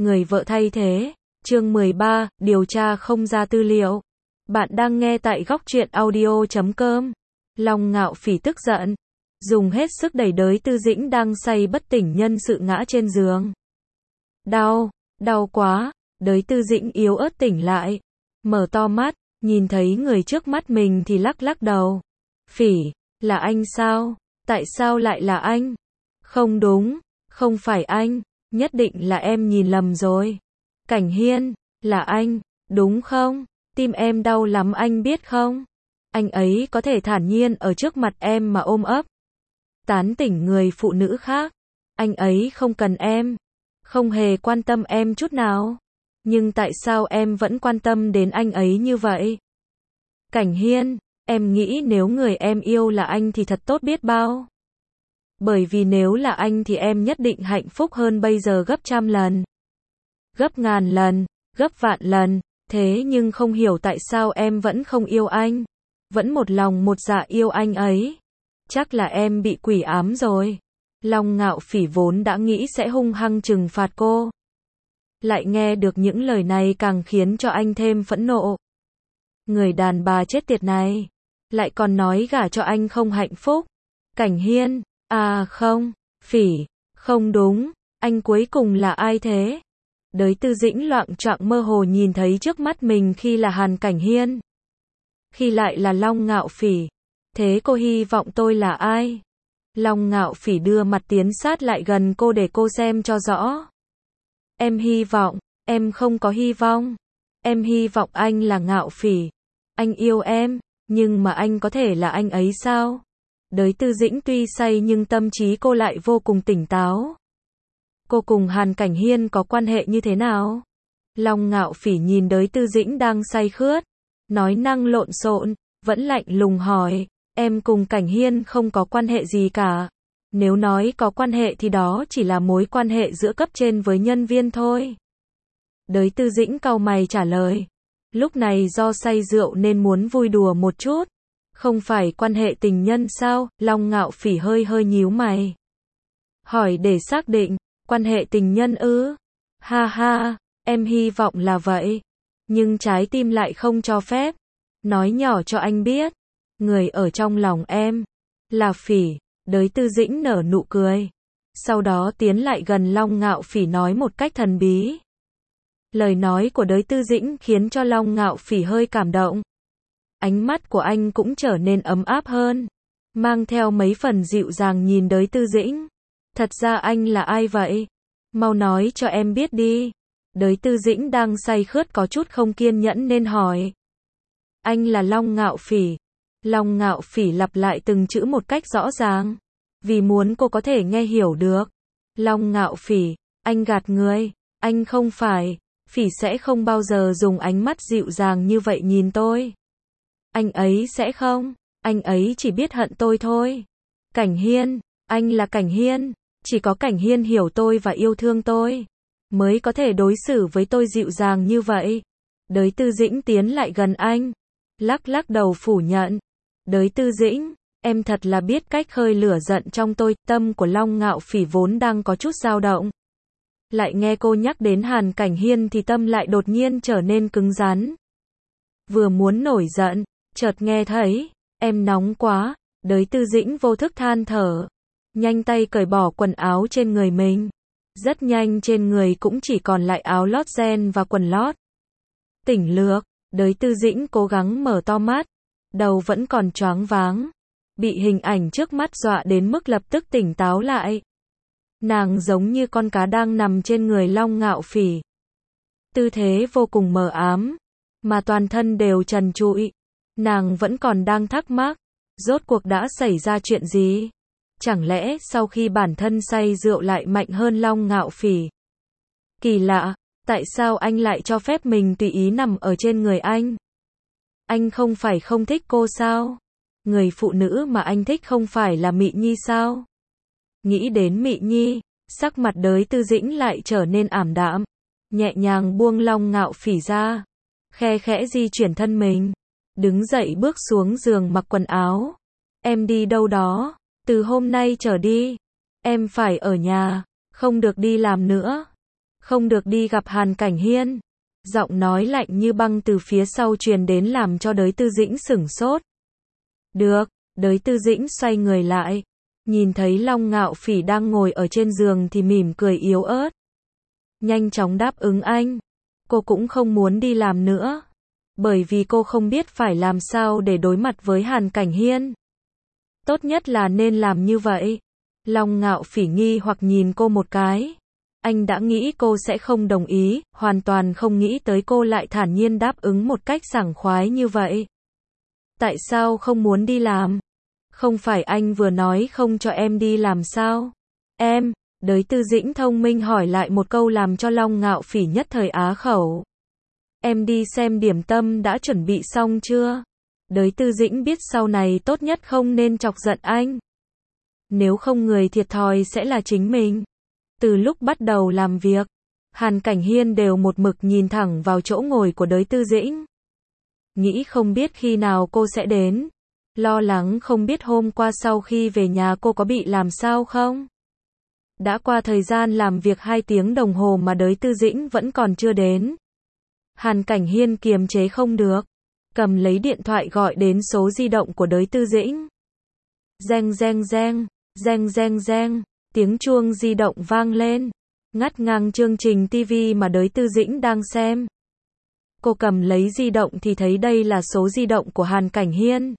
Người vợ thay thế. Chương 13, điều tra không ra tư liệu. Bạn đang nghe tại góc truyện audio.com. Long Ngạo Phỉ tức giận, dùng hết sức đẩy Đới Tư Dĩnh đang say bất tỉnh nhân sự ngã trên giường. Đau, đau quá. Đới Tư Dĩnh yếu ớt tỉnh lại, mở to mắt, nhìn thấy người trước mắt mình thì lắc lắc đầu. Phỉ, là anh sao? Tại sao lại là anh? Không đúng, không phải anh, nhất định là em nhìn lầm rồi. Cảnh Hiên, là anh, đúng không? Tim em đau lắm anh biết không? Anh ấy có thể thản nhiên ở trước mặt em mà ôm ấp, tán tỉnh người phụ nữ khác. Anh ấy không cần em, không hề quan tâm em chút nào. Nhưng tại sao em vẫn quan tâm đến anh ấy như vậy? Cảnh Hiên, em nghĩ nếu người em yêu là anh thì thật tốt biết bao. Bởi vì nếu là anh thì em nhất định hạnh phúc hơn bây giờ gấp trăm lần, gấp ngàn lần, gấp vạn lần. Thế nhưng không hiểu tại sao em vẫn không yêu anh, vẫn một lòng một dạ yêu anh ấy. Chắc là em bị quỷ ám rồi. Long Ngạo Phỉ vốn đã nghĩ sẽ hung hăng trừng phạt cô, lại nghe được những lời này càng khiến cho anh thêm phẫn nộ. Người đàn bà chết tiệt này, lại còn nói gả cho anh không hạnh phúc. Cảnh Hiên, à không, Phỉ, không đúng, anh cuối cùng là ai thế? Đới Tư Dĩnh loạng choạng mơ hồ nhìn thấy trước mắt mình khi là Hàn Cảnh Hiên, khi lại là Long Ngạo Phỉ. Thế cô hy vọng tôi là ai? Long Ngạo Phỉ đưa mặt tiến sát lại gần cô để cô xem cho rõ. Em hy vọng, em không có hy vọng. Em hy vọng anh là Ngạo Phỉ. Anh yêu em, nhưng mà anh có thể là anh ấy sao? Đới Tư Dĩnh tuy say nhưng tâm trí cô lại vô cùng tỉnh táo. Cô cùng Hàn Cảnh Hiên có quan hệ như thế nào? Long Ngạo Phỉ nhìn Đới Tư Dĩnh đang say khướt, nói năng lộn xộn, vẫn lạnh lùng hỏi, em cùng Cảnh Hiên không có quan hệ gì cả. Nếu nói có quan hệ thì đó chỉ là mối quan hệ giữa cấp trên với nhân viên thôi. Đới Tư Dĩnh cau mày trả lời, lúc này do say rượu nên muốn vui đùa một chút. Không phải quan hệ tình nhân sao? Long Ngạo Phỉ hơi hơi nhíu mày, hỏi để xác định, quan hệ tình nhân ư? Ha ha, em hy vọng là vậy, nhưng trái tim lại không cho phép. Nói nhỏ cho anh biết, người ở trong lòng em là Phỉ. Đới Tư Dĩnh nở nụ cười, sau đó tiến lại gần Long Ngạo Phỉ nói một cách thần bí. Lời nói của Đới Tư Dĩnh khiến cho Long Ngạo Phỉ hơi cảm động. Ánh mắt của anh cũng trở nên ấm áp hơn, mang theo mấy phần dịu dàng nhìn Đới Tư Dĩnh. Thật ra anh là ai vậy? Mau nói cho em biết đi. Đới Tư Dĩnh đang say khướt có chút không kiên nhẫn nên hỏi. Anh là Long Ngạo Phỉ. Long Ngạo Phỉ lặp lại từng chữ một cách rõ ràng, vì muốn cô có thể nghe hiểu được. Long Ngạo Phỉ, anh gạt người, anh không phải. Phỉ sẽ không bao giờ dùng ánh mắt dịu dàng như vậy nhìn tôi. Anh ấy sẽ không, anh ấy chỉ biết hận tôi thôi. Cảnh Hiên, anh là Cảnh Hiên, chỉ có Cảnh Hiên hiểu tôi và yêu thương tôi, mới có thể đối xử với tôi dịu dàng như vậy. Đới Tư Dĩnh tiến lại gần anh, lắc lắc đầu phủ nhận. Đới Tư Dĩnh, em thật là biết cách khơi lửa giận trong tôi. Tâm của Long Ngạo Phỉ vốn đang có chút dao động, lại nghe cô nhắc đến Hàn Cảnh Hiên thì tâm lại đột nhiên trở nên cứng rắn. Vừa muốn nổi giận, chợt nghe thấy, em nóng quá. Đới Tư Dĩnh vô thức than thở, nhanh tay cởi bỏ quần áo trên người mình. Rất nhanh trên người cũng chỉ còn lại áo lót ren và quần lót. Tỉnh lược, Đới Tư Dĩnh cố gắng mở to mắt, đầu vẫn còn choáng váng, bị hình ảnh trước mắt dọa đến mức lập tức tỉnh táo lại. Nàng giống như con cá đang nằm trên người Long Ngạo Phỉ, tư thế vô cùng mờ ám, mà toàn thân đều trần trụi. Nàng vẫn còn đang thắc mắc, rốt cuộc đã xảy ra chuyện gì? Chẳng lẽ sau khi bản thân say rượu lại mạnh hơn Long Ngạo Phỉ? Kỳ lạ, tại sao anh lại cho phép mình tùy ý nằm ở trên người anh? Anh không phải không thích cô sao? Người phụ nữ mà anh thích không phải là Mị Nhi sao? Nghĩ đến Mị Nhi, sắc mặt Đới Tư Dĩnh lại trở nên ảm đạm, nhẹ nhàng buông Long Ngạo Phỉ ra, khe khẽ di chuyển thân mình, đứng dậy bước xuống giường mặc quần áo. Em đi đâu đó? Từ hôm nay trở đi, em phải ở nhà, không được đi làm nữa. Không được đi gặp Hàn Cảnh Hiên. Giọng nói lạnh như băng từ phía sau truyền đến làm cho Đới Tư Dĩnh sửng sốt. Được, Đới Tư Dĩnh xoay người lại. Nhìn thấy Long Ngạo Phỉ đang ngồi ở trên giường thì mỉm cười yếu ớt. Nhanh chóng đáp ứng anh. Cô cũng không muốn đi làm nữa. Bởi vì cô không biết phải làm sao để đối mặt với Hàn Cảnh Hiên. Tốt nhất là nên làm như vậy. Long Ngạo Phỉ nghi hoặc nhìn cô một cái. Anh đã nghĩ cô sẽ không đồng ý, hoàn toàn không nghĩ tới cô lại thản nhiên đáp ứng một cách sảng khoái như vậy. Tại sao không muốn đi làm? Không phải anh vừa nói không cho em đi làm sao? Em, Đới Tư Dĩnh thông minh hỏi lại một câu làm cho Long Ngạo Phỉ nhất thời á khẩu. Em đi xem điểm tâm đã chuẩn bị xong chưa? Đới Tư Dĩnh biết sau này tốt nhất không nên chọc giận anh. Nếu không người thiệt thòi sẽ là chính mình. Từ lúc bắt đầu làm việc, Hàn Cảnh Hiên đều một mực nhìn thẳng vào chỗ ngồi của Đới Tư Dĩnh. Nghĩ không biết khi nào cô sẽ đến. Lo lắng không biết hôm qua sau khi về nhà cô có bị làm sao không. Đã qua thời gian làm việc 2 tiếng đồng hồ mà Đới Tư Dĩnh vẫn còn chưa đến. Hàn Cảnh Hiên kiềm chế không được. Cầm lấy điện thoại gọi đến số di động của Đới Tư Dĩnh. Reng reng reng, reng reng reng. Tiếng chuông di động vang lên, ngắt ngang chương trình TV mà Đới Tư Dĩnh đang xem. Cô cầm lấy di động thì thấy đây là số di động của Hàn Cảnh Hiên.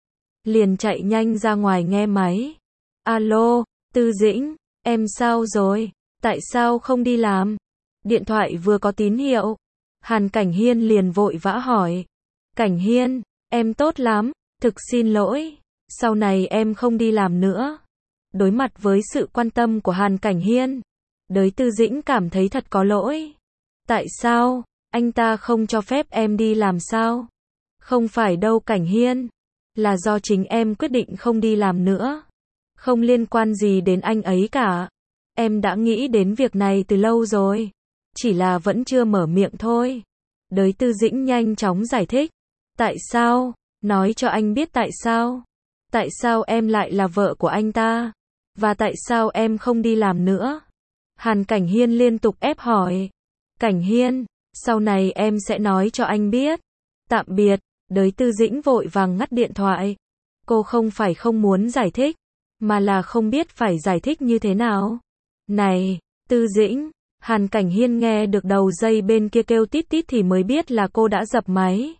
Liền chạy nhanh ra ngoài nghe máy. Alo, Tư Dĩnh, em sao rồi? Tại sao không đi làm? Điện thoại vừa có tín hiệu. Hàn Cảnh Hiên liền vội vã hỏi. Cảnh Hiên, em tốt lắm, thực xin lỗi. Sau này em không đi làm nữa. Đối mặt với sự quan tâm của Hàn Cảnh Hiên, Đới Tư Dĩnh cảm thấy thật có lỗi. Tại sao? Anh ta không cho phép em đi làm sao? Không phải đâu Cảnh Hiên. Là do chính em quyết định không đi làm nữa. Không liên quan gì đến anh ấy cả. Em đã nghĩ đến việc này từ lâu rồi. Chỉ là vẫn chưa mở miệng thôi. Đới Tư Dĩnh nhanh chóng giải thích. Tại sao? Nói cho anh biết tại sao? Tại sao em lại là vợ của anh ta? Và tại sao em không đi làm nữa? Hàn Cảnh Hiên liên tục ép hỏi. Cảnh Hiên, sau này em sẽ nói cho anh biết. Tạm biệt. Đới Tư Dĩnh vội vàng ngắt điện thoại. Cô không phải không muốn giải thích, mà là không biết phải giải thích như thế nào. Này, Tư Dĩnh. Hàn Cảnh Hiên nghe được đầu dây bên kia kêu tít tít thì mới biết là cô đã dập máy.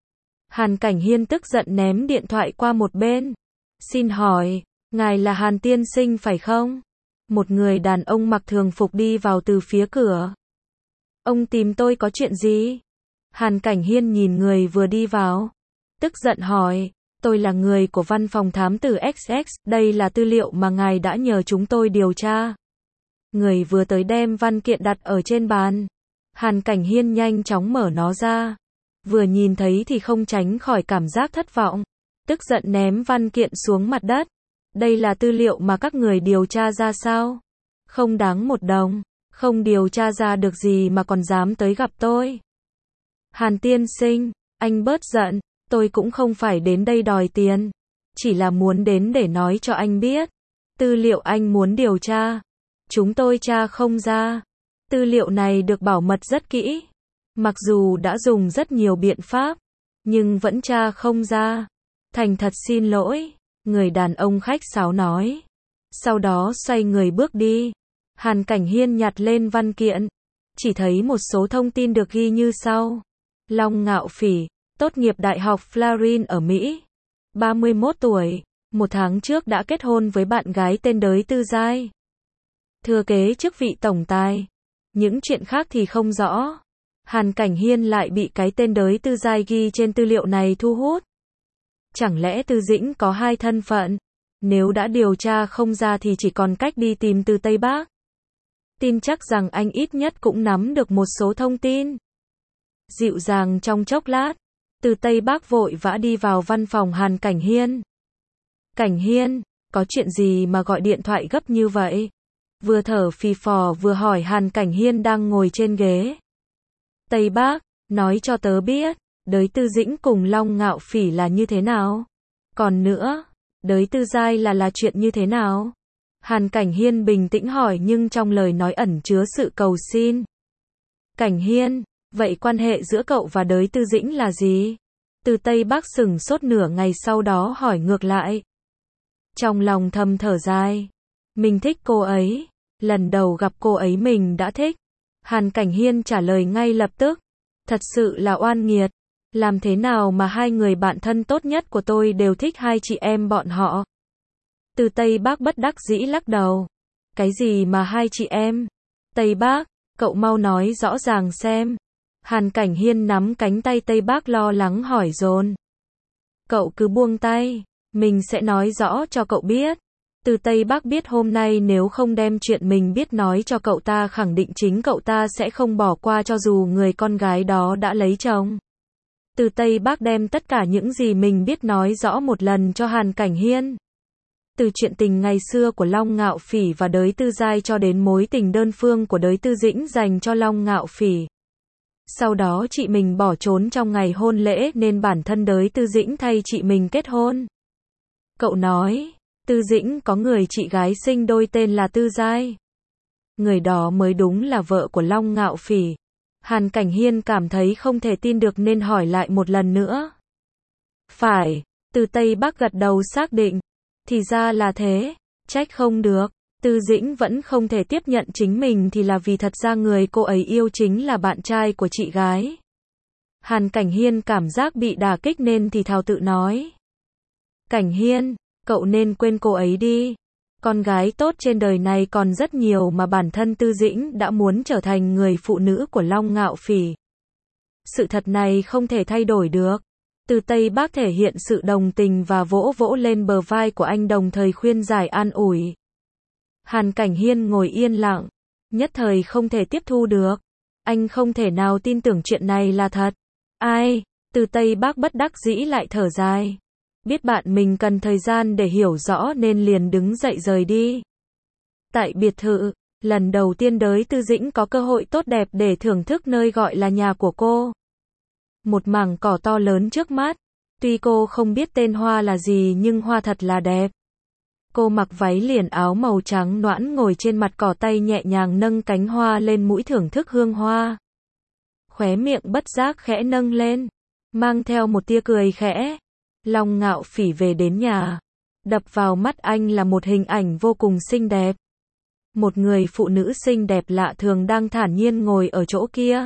Hàn Cảnh Hiên tức giận ném điện thoại qua một bên. Xin hỏi, ngài là Hàn tiên sinh phải không? Một người đàn ông mặc thường phục đi vào từ phía cửa. Ông tìm tôi có chuyện gì? Hàn Cảnh Hiên nhìn người vừa đi vào. Tức giận hỏi, tôi là người của văn phòng thám tử XX, đây là tư liệu mà ngài đã nhờ chúng tôi điều tra. Người vừa tới đem văn kiện đặt ở trên bàn. Hàn Cảnh Hiên nhanh chóng mở nó ra. Vừa nhìn thấy thì không tránh khỏi cảm giác thất vọng. Tức giận ném văn kiện xuống mặt đất. Đây là tư liệu mà các người điều tra ra sao? Không đáng một đồng. Không điều tra ra được gì mà còn dám tới gặp tôi. Hàn tiên sinh, anh bớt giận. Tôi cũng không phải đến đây đòi tiền. Chỉ là muốn đến để nói cho anh biết. Tư liệu anh muốn điều tra. Chúng tôi tra không ra. Tư liệu này được bảo mật rất kỹ. Mặc dù đã dùng rất nhiều biện pháp, nhưng vẫn tra không ra. Thành thật xin lỗi. Người đàn ông khách sáo nói. Sau đó xoay người bước đi. Hàn Cảnh Hiên nhặt lên văn kiện. Chỉ thấy một số thông tin được ghi như sau. Long Ngạo Phỉ, tốt nghiệp Đại học Florida ở Mỹ. 31 tuổi. 1 tháng trước đã kết hôn với bạn gái tên Đới Tư Giai. Thừa kế chức vị tổng tài. Những chuyện khác thì không rõ. Hàn Cảnh Hiên lại bị cái tên Đới Tư Giai ghi trên tư liệu này thu hút. Chẳng lẽ Tư Dĩnh có 2 thân phận? Nếu đã điều tra không ra thì chỉ còn cách đi tìm từ Tây Bắc. Tin chắc rằng anh ít nhất cũng nắm được một số thông tin. Dịu dàng trong chốc lát, từ Tây Bắc vội vã đi vào văn phòng Hàn Cảnh Hiên. Cảnh Hiên, có chuyện gì mà gọi điện thoại gấp như vậy? Vừa thở phì phò vừa hỏi Hàn Cảnh Hiên đang ngồi trên ghế. Tây Bắc, nói cho tớ biết, Đới Tư Dĩnh cùng Long Ngạo Phỉ là như thế nào? Còn nữa, Đới Tư Giai là chuyện như thế nào? Hàn Cảnh Hiên bình tĩnh hỏi nhưng trong lời nói ẩn chứa sự cầu xin. Cảnh Hiên, vậy quan hệ giữa cậu và Đới Tư Dĩnh là gì? Từ Tây Bắc sửng sốt nửa ngày sau đó hỏi ngược lại. Trong lòng thầm thở dài. Mình thích cô ấy. Lần đầu gặp cô ấy mình đã thích. Hàn Cảnh Hiên trả lời ngay lập tức. Thật sự là oan nghiệt. Làm thế nào mà hai người bạn thân tốt nhất của tôi đều thích hai chị em bọn họ? Từ Tây Bắc bất đắc dĩ lắc đầu. Cái gì mà hai chị em? Tây Bắc, cậu mau nói rõ ràng xem. Hàn Cảnh Hiên nắm cánh tay Tây Bắc lo lắng hỏi dồn. Cậu cứ buông tay, mình sẽ nói rõ cho cậu biết. Từ Tây Bắc biết hôm nay nếu không đem chuyện mình biết nói cho cậu ta khẳng định chính cậu ta sẽ không bỏ qua cho dù người con gái đó đã lấy chồng. Từ Tây Bắc đem tất cả những gì mình biết nói rõ một lần cho Hàn Cảnh Hiên. Từ chuyện tình ngày xưa của Long Ngạo Phỉ và Đới Tư Giai cho đến mối tình đơn phương của Đới Tư Dĩnh dành cho Long Ngạo Phỉ. Sau đó chị mình bỏ trốn trong ngày hôn lễ nên bản thân Đới Tư Dĩnh thay chị mình kết hôn. Cậu nói, Tư Dĩnh có người chị gái sinh đôi tên là Tư Giai. Người đó mới đúng là vợ của Long Ngạo Phỉ. Hàn Cảnh Hiên cảm thấy không thể tin được nên hỏi lại một lần nữa. Phải, Từ Tây Bắc gật đầu xác định. Thì ra là thế, trách không được. Tư Dĩnh vẫn không thể tiếp nhận chính mình thì là vì thật ra người cô ấy yêu chính là bạn trai của chị gái. Hàn Cảnh Hiên cảm giác bị đả kích nên thì thào tự nói. Cảnh Hiên, cậu nên quên cô ấy đi. Con gái tốt trên đời này còn rất nhiều mà bản thân Tư Dĩnh đã muốn trở thành người phụ nữ của Long Ngạo Phỉ. Sự thật này không thể thay đổi được. Từ Tây Bắc thể hiện sự đồng tình và vỗ vỗ lên bờ vai của anh đồng thời khuyên giải an ủi. Hàn Cảnh Hiên ngồi yên lặng, nhất thời không thể tiếp thu được. Anh không thể nào tin tưởng chuyện này là thật. Ai? Từ Tây Bắc bất đắc dĩ lại thở dài. Biết bạn mình cần thời gian để hiểu rõ nên liền đứng dậy rời đi. Tại biệt thự, lần đầu tiên Đới Tư Dĩnh có cơ hội tốt đẹp để thưởng thức nơi gọi là nhà của cô. Một mảng cỏ to lớn trước mắt. Tuy cô không biết tên hoa là gì nhưng hoa thật là đẹp. Cô mặc váy liền áo màu trắng nõn ngồi trên mặt cỏ tay nhẹ nhàng nâng cánh hoa lên mũi thưởng thức hương hoa. Khóe miệng bất giác khẽ nâng lên, mang theo một tia cười khẽ. Long Ngạo Phỉ về đến nhà. Đập vào mắt anh là một hình ảnh vô cùng xinh đẹp. Một người phụ nữ xinh đẹp lạ thường đang thản nhiên ngồi ở chỗ kia.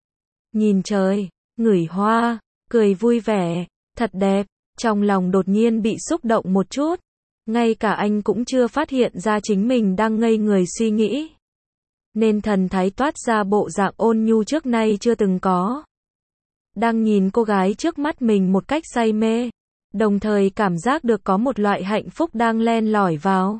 Nhìn trời, ngửi hoa, cười vui vẻ, thật đẹp. Trong lòng đột nhiên bị xúc động một chút. Ngay cả anh cũng chưa phát hiện ra chính mình đang ngây người suy nghĩ. Nên thần thái toát ra bộ dạng ôn nhu trước nay chưa từng có. Đang nhìn cô gái trước mắt mình một cách say mê. Đồng thời cảm giác được có một loại hạnh phúc đang len lỏi vào.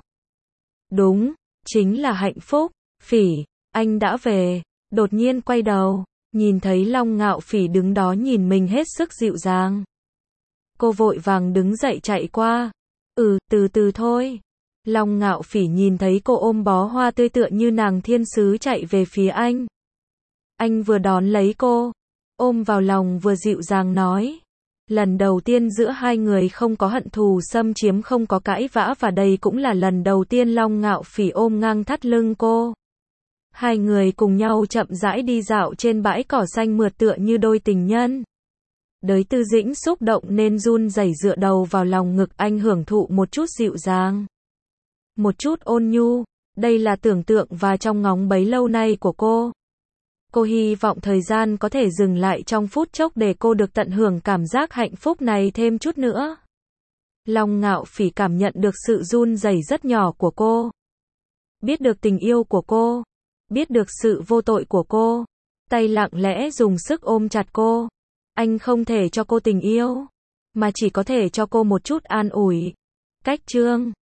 Đúng, chính là hạnh phúc. Phỉ, anh đã về. Đột nhiên quay đầu, nhìn thấy Long Ngạo Phỉ đứng đó nhìn mình hết sức dịu dàng. Cô vội vàng đứng dậy chạy qua. Từ từ thôi. Long Ngạo Phỉ nhìn thấy cô ôm bó hoa tươi tựa như nàng thiên sứ chạy về phía anh. Anh vừa đón lấy cô, ôm vào lòng vừa dịu dàng nói. Lần đầu tiên giữa hai người không có hận thù xâm chiếm không có cãi vã và đây cũng là lần đầu tiên Long Ngạo Phỉ ôm ngang thắt lưng cô. Hai người cùng nhau chậm rãi đi dạo trên bãi cỏ xanh mượt tựa như đôi tình nhân. Đới Tư Dĩnh xúc động nên run rẩy dựa đầu vào lòng ngực anh hưởng thụ một chút dịu dàng. Một chút ôn nhu, đây là tưởng tượng và trong ngóng bấy lâu nay của cô. Cô hy vọng thời gian có thể dừng lại trong phút chốc để cô được tận hưởng cảm giác hạnh phúc này thêm chút nữa. Long Ngạo Phỉ cảm nhận được sự run rẩy rất nhỏ của cô. Biết được tình yêu của cô. Biết được sự vô tội của cô. Tay lặng lẽ dùng sức ôm chặt cô. Anh không thể cho cô tình yêu, mà chỉ có thể cho cô một chút an ủi. Cách chương